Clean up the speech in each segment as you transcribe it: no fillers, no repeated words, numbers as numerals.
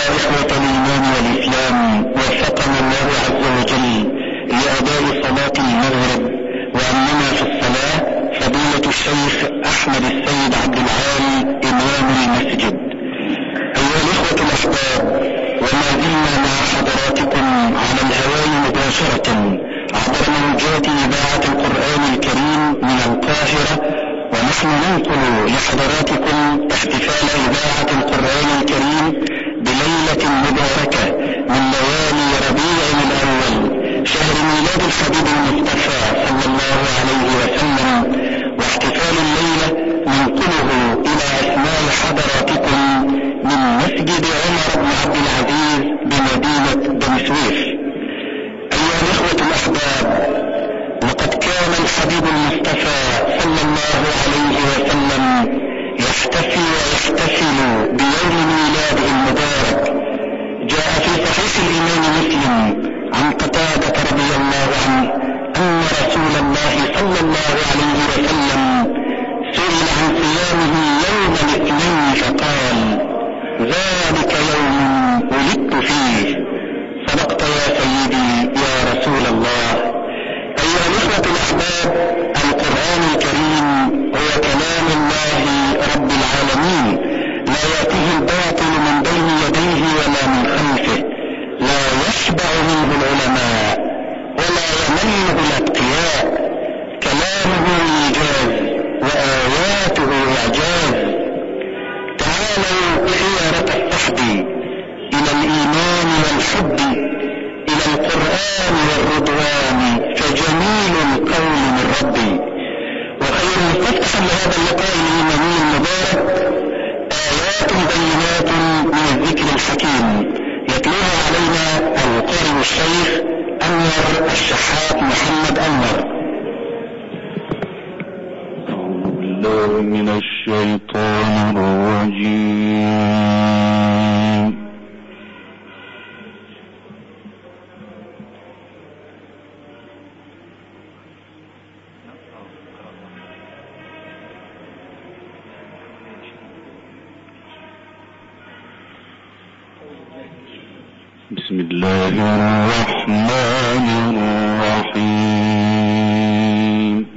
إخوة الإيمان والإسلام، وفقنا الله عز وجل لأداء صلاة المغرب، وأننا في الصلاة فضيلة الشيخ أحمد السيد عبد العال إمام المسجد. أيها الإخوة الأحباب، وما زلنا مع حضراتكم على الهواء مباشرة عبر موجات إذاعة القرآن الكريم من القاهرة، ونحن ننقل لحضراتكم احتفال إذاعة القرآن الكريم بليلة مباركة من ليالي ربيع الأول، شهر ميلاد الحبيب المصطفى صلى الله عليه وسلم. واحتفال الليلة ننقله إلى أسماء حضراتكم من مسجد عمر بن عبد العزيز بمدينة بني سويف. أيها الإخوة الأحباب، لقد كان الحبيب المصطفى صلى الله عليه وسلم يحتفل ويحتفل بيوم ميلاده المبارك. جاء في صحيح الإمام مسلم عن قتادة رضي الله عنه أن رسول الله صلى الله عليه وسلم سئل عن صيامه يوم الاثنين فقال: ذلك يوم ولدت فيه. صدقت يا سيدي يا رسول الله. أيها الإخوة الأحباب، القرآن الكريم هو كلام الله رب العالمين، لا يأتيه الباطل من بين يديه ولا من خلفه، لا يشبع منه العلماء ولا يمله الأتقياء. كلامه إيجاز وآياته إعجاز. تعالوا خيرة الصحب إلى الإيمان والحب، إلى القرآن والرضوان، فجميل القول من ربي. وخير مستفتح لهذا اللقاء الإيماني المبارك آيات بينات من الذكر الحكيم، يتلوها علينا القارئ الشيخ أنور الشحات محمد أنور. أعوذ بالله من الشيطان الرجيم. بسم الله الرحمن الرحيم.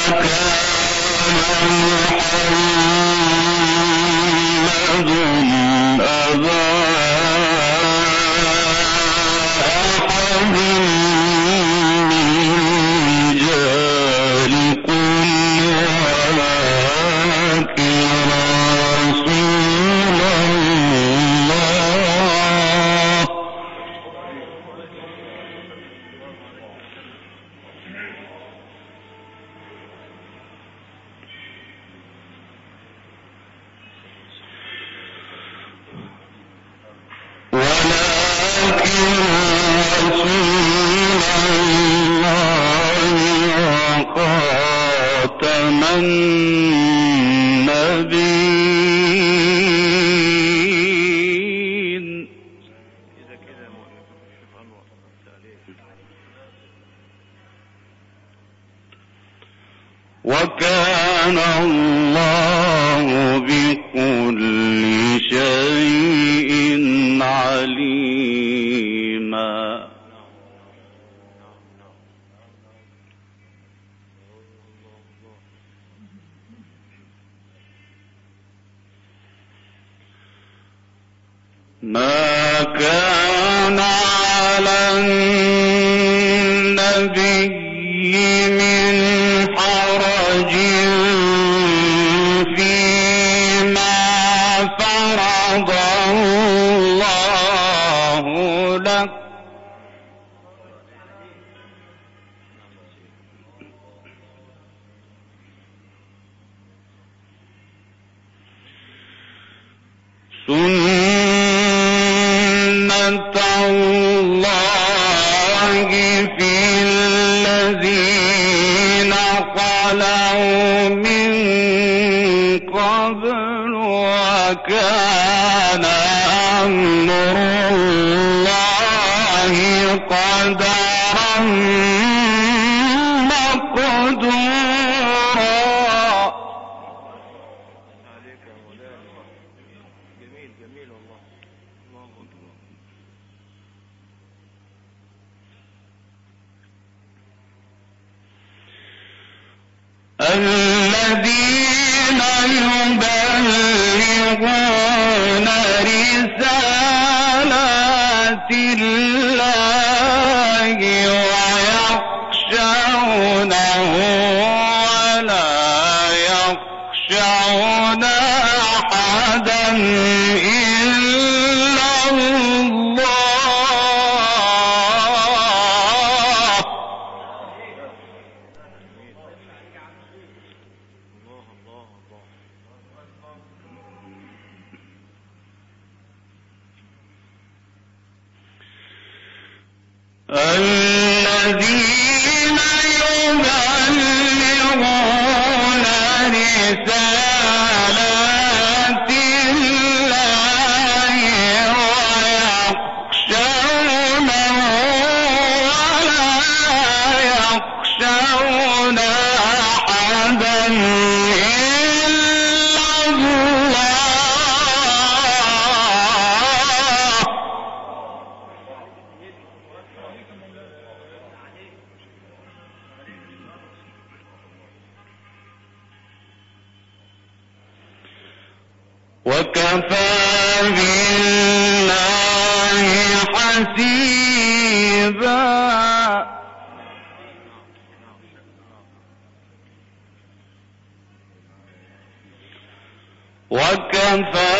وكان الله بكل شيء عليما. ما كان على النبي من حرج فيما فرض الله لك، سنة الله في الذين خلوا من قبل، وكان أمر الله قدرا مقدورا. الذين يبلغون رسالات الله ويخشونه ولا يخشون أحدا إلا الله. الذين يبلغون رسالات الله ويخشونه ولا يخشون أحدا إلا الله. وكفى بالله حسيبا. وكفى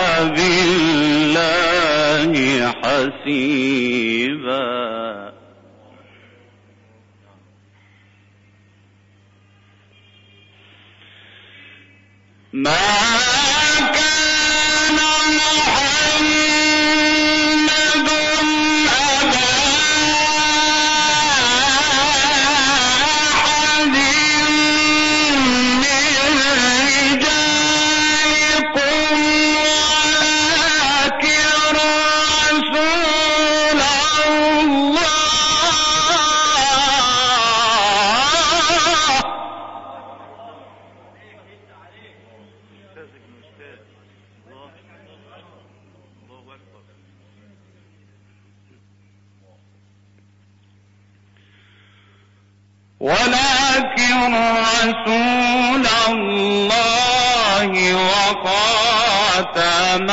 بالله حسيبا. ما كان محمد أبا أحد من رجالكم ولكن رسول الله. ولكن رسول الله وخاتم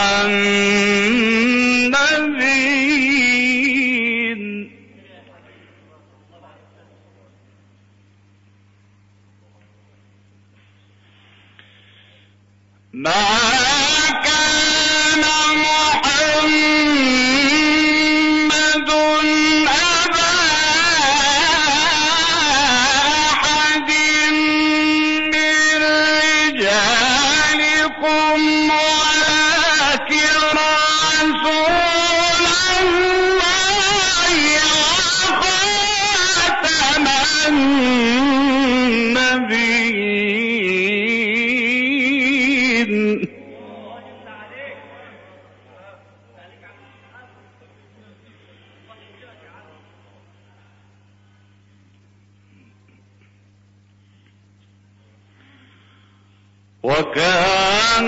النبيين ما كان محمد أبا أحد من رجالكم ولكن رسول الله وخاتم النبيين وكان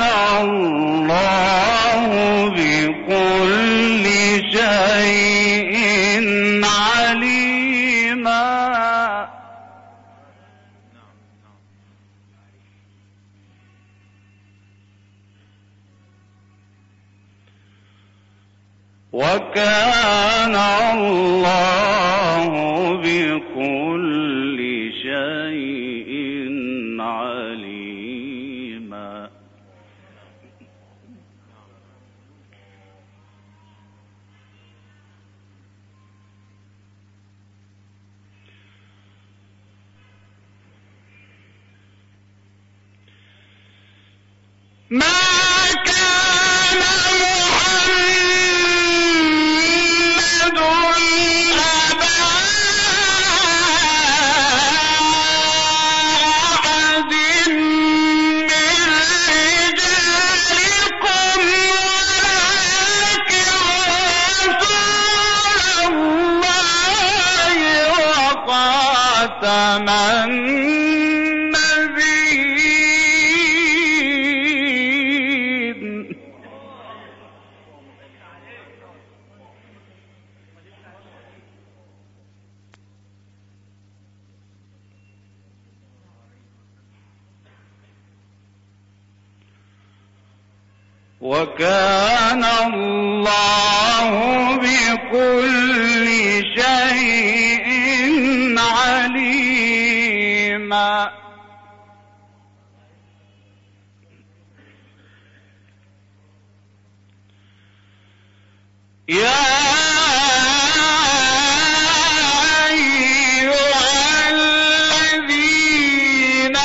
الله بكل شيء عليما وكان الله بكل شيء عليما ما كان محمد أبا أحد من رجالكم ولكن رسول الله وخاتم النبيين وكان الله بكل شيء عليما يا أيها الذين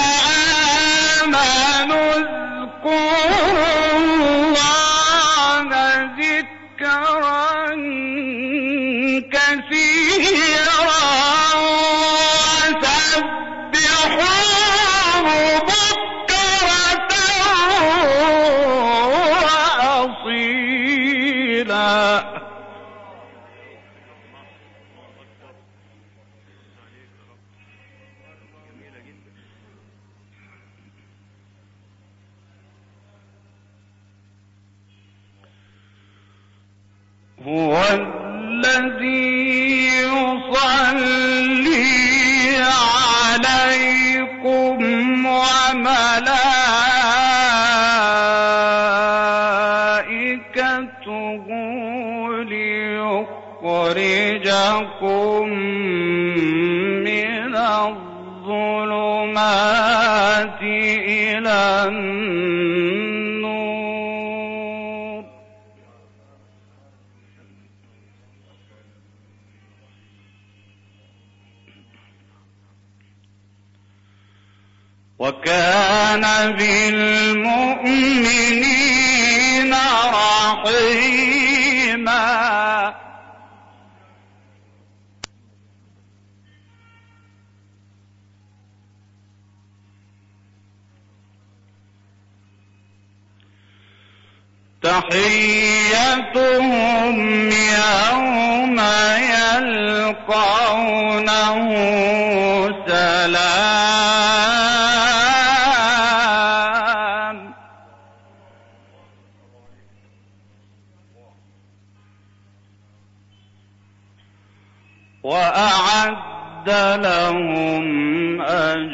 آمنوا اذكروا الله ذكرا كثيرا وسبحوه بكرة وأصيلا هو الذي يصلي عليكم وملائكته ليخرجكم من الظلمات إلى النور وكان بالمؤمنين رحيما تحيتهم يوم يلقونه سلام وأعد لهم أجرا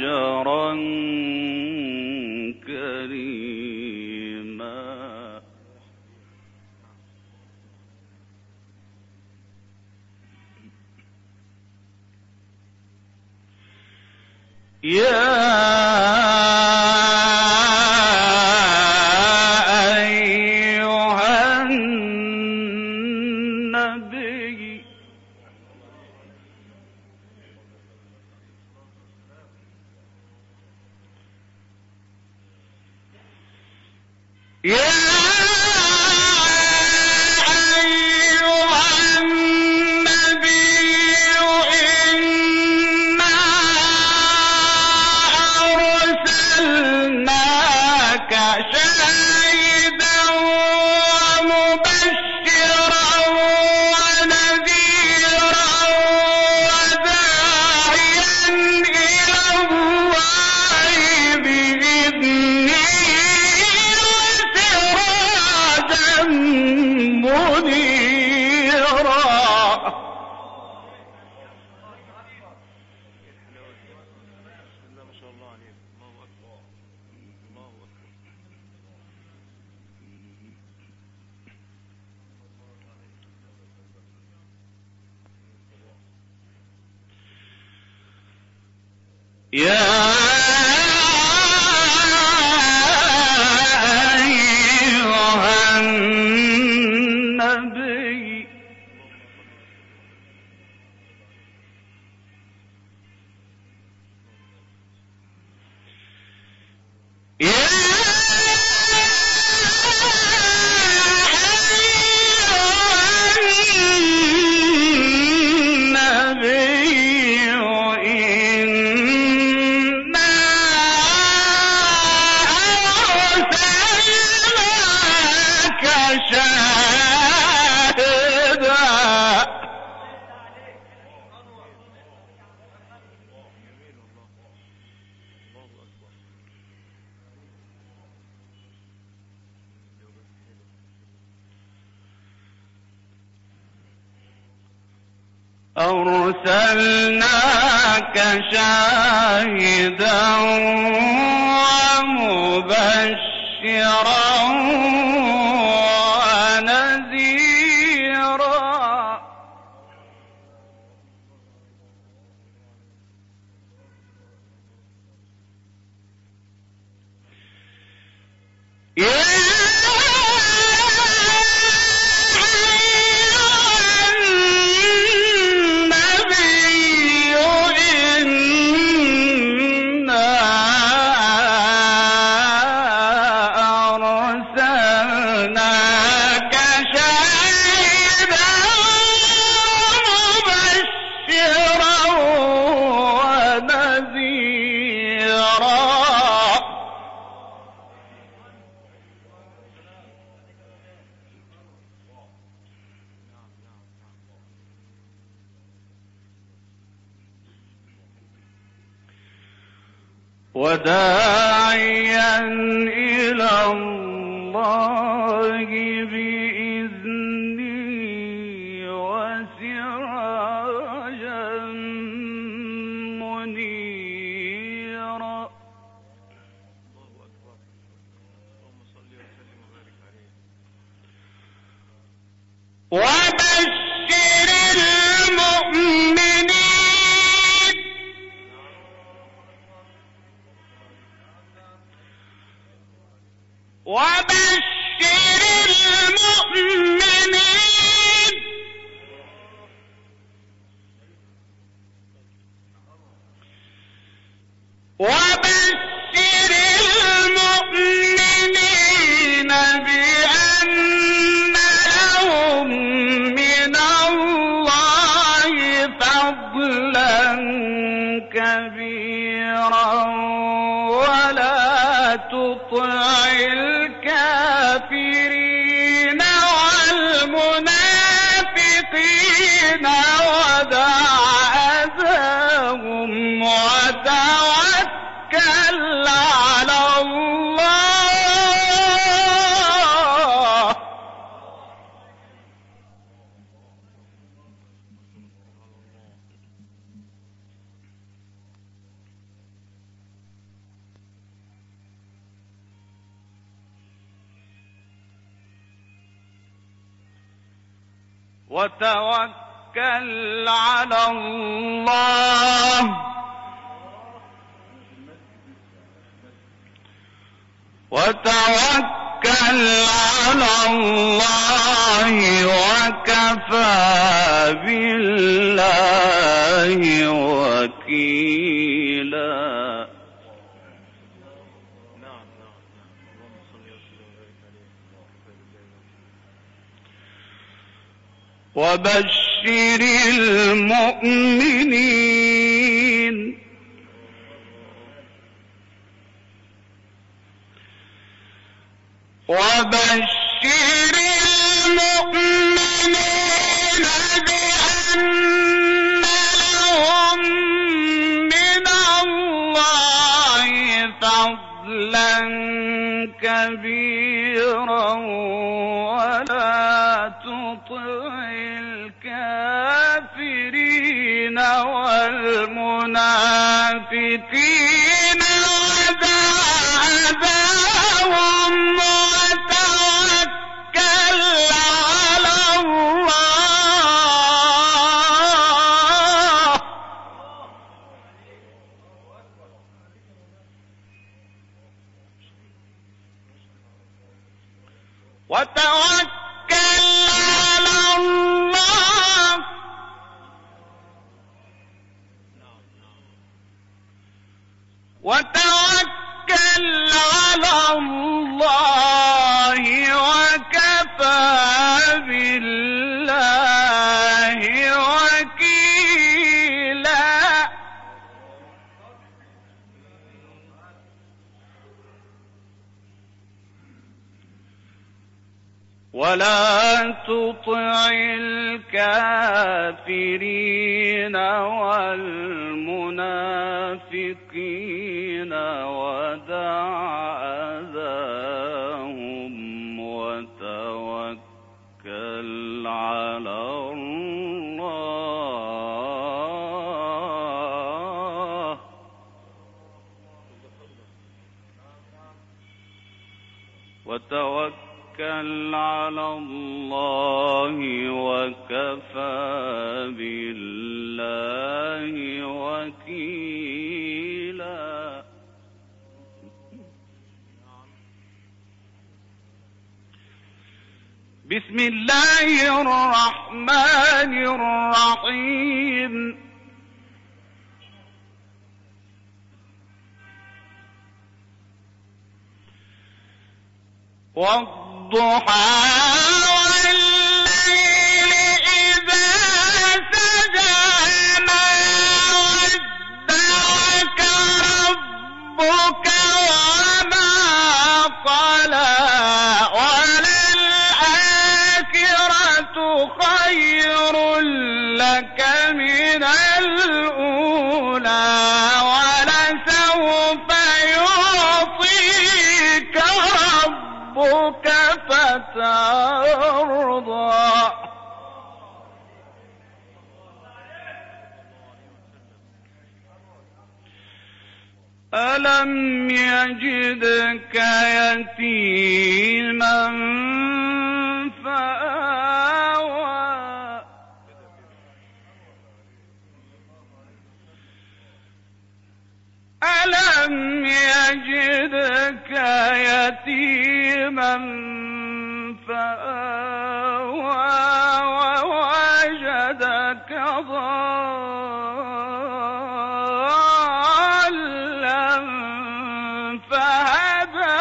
أرسلناك شاهدا ومبشرا ونذيرا. وداعيا إلى الله بإذنه وسراجا منيرا. وبشر المؤمنين بأن لهم من الله فضلا كبيرا ولا تطع الكافرين والمنافقين ودع أذاهم وتوكل على الله. وتوكل على الله وتوكل على الله وكفى بالله وكيلا. وبشر المؤمنين وبشر المؤمنين بأن لهم من الله فضلا كبيرا ولا تطع الكافرين والمنافقين ودعهم وتوكل على الله وتوكل على الله وتوكل على الله وكفى بالله وكيلا. ولا تطع الكافرين والمنافقين ودع أذاهم وتوكل على الله وتوكل على الله وكفى بالله وكيلا. بسم الله الرحمن الرحيم. والضحى والليل إذا سجى ما ودعك ربك وما قلى وللآخرة خير لك من الأولى ولسوف يعطيك ربك فترضى. ألم يجدك يتيما فآوى ألم يجدك يتيما فآوى ووجدك ضالا فهدى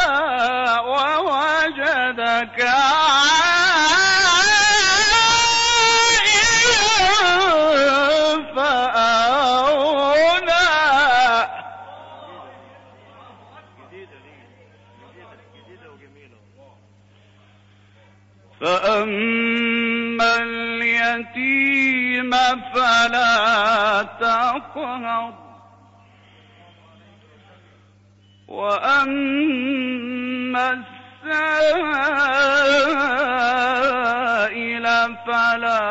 ووجدك عائلا فأغنى. فأما اليتيم فلا تقهر وأما السائل فلا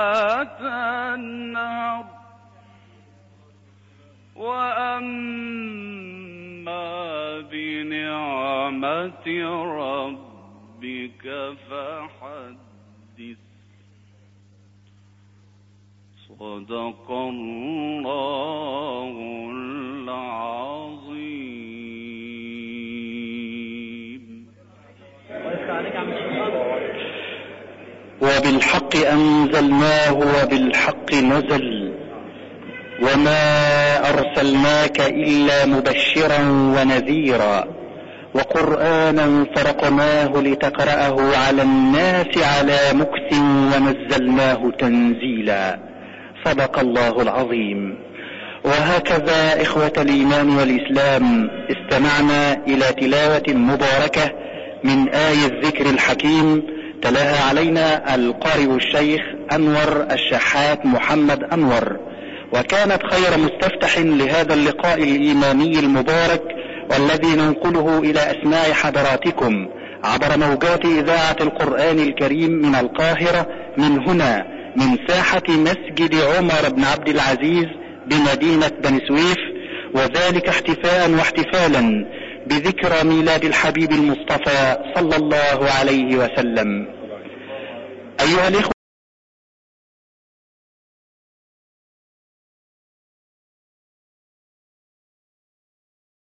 تنهر وأما بنعمة ربك فحدث. صدق الله العظيم. وبالحق أنزلناه وبالحق نزل، وما أرسلناك إلا مبشرا ونذيرا، وقرآنا فرقناه لتقرأه على الناس على مكث ونزلناه تنزيلا. صدق الله العظيم. وهكذا إخوة الإيمان والإسلام استمعنا إلى تلاوة مباركة من آية الذكر الحكيم تلاها علينا القارئ الشيخ أنور الشحات محمد أنور، وكانت خير مستفتح لهذا اللقاء الإيماني المبارك والذي ننقله إلى أسماع حضراتكم عبر موجات إذاعة القرآن الكريم من القاهرة، من هنا من ساحة مسجد عمر بن عبد العزيز بمدينة بني سويف، وذلك احتفاء واحتفالا بذكرى ميلاد الحبيب المصطفى صلى الله عليه وسلم. أيها الإخوة